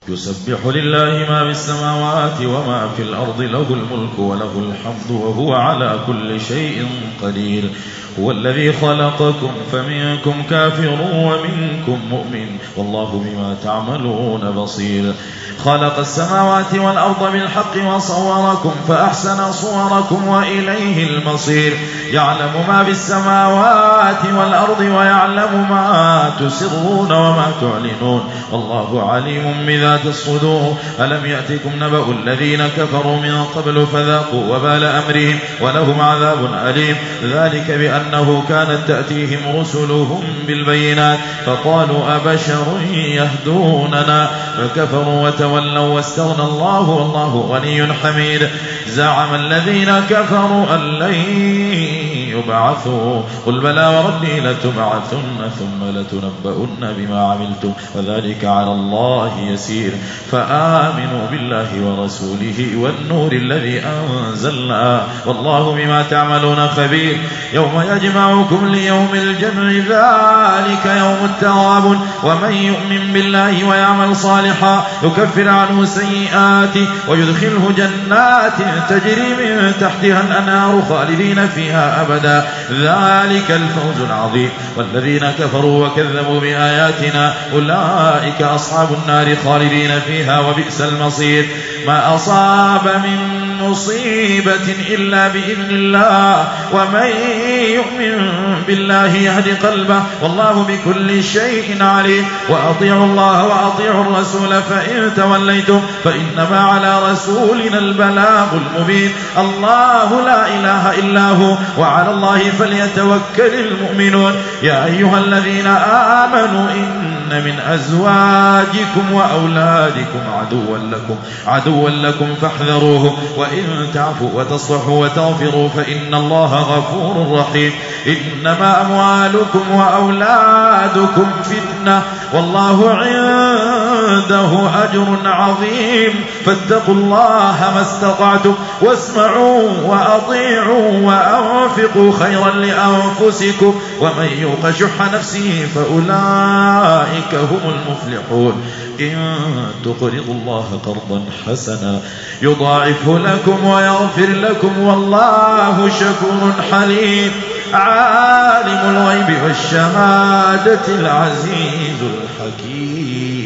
يسبح لله ما في السماوات وما في الأرض، له الملك وله الحمد وهو على كل شيء قدير. هو الذي خلقكم فمنكم كافر ومنكم مؤمن والله بما تعملون بصير. خلق السماوات والأرض بالحق وصوركم فأحسن صوركم وإليه المصير. يعلم ما في السماوات والأرض ويعلم ما تسرون وما تعلنون والله عليم بذات الصدور. ألم يأتكم نبأ الذين كفروا من قبل فذاقوا وبال أمرهم ولهم عذاب أليم. ذلك بأنه كانت تأتيهم رسلهم بالبينات فقالوا أبشر يهدوننا فكفروا وتولوا واستغنى الله والله غني حميد. زعم الذين كفروا أن لن يبعثوا قل بلى وربي لتبعثن ثم لتنبؤن بما عملتم وذلك على الله يسير. فآمنوا بالله ورسوله والنور الذي أنزلنا والله بما تعملون خبير. يوم يجمعكم ليوم الجمع ذلك يوم التغابن. ومن يؤمن بالله ويعمل صالحا يكفر عنه سيئاته ويدخله جنات تجري من تحتها الأنهار خالدين فيها أبدا ذلك الفوز العظيم. والذين كفروا وكذبوا بآياتنا أولئك أصحاب النار خالدين فيها وبئس المصير. ما أصاب من مصيبة إلا بإذن الله ومن يؤمن بالله يهدي قلبه والله بكل شيء عليم. وأطيعوا الله وأطيعوا الرسول فإن توليتم فإنما على رسولنا البلاغ المبين. الله لا إله إلا هو وعلى الله فليتوكل المؤمنون. يا أيها الذين آمنوا إن من أزواجكم وأولادكم عدوا لكم فاحذروه وإن تعفوا وتصفحوا وتغفروا فإن الله غفور رحيم. إنما أموالكم وأولادكم فتنة والله عنده أجر عظيم. فاتقوا الله ما استطعتم واسمعوا وأطيعوا وأنفقوا خيرا لأنفسكم ومن يوق شح نفسه فأولئك هم المفلحون. إن تقرضوا الله قرضا حسنا يضاعفه لكم ويغفر لكم والله شكور حليم. عالم الغيب والشهادة العزيز الحكيم.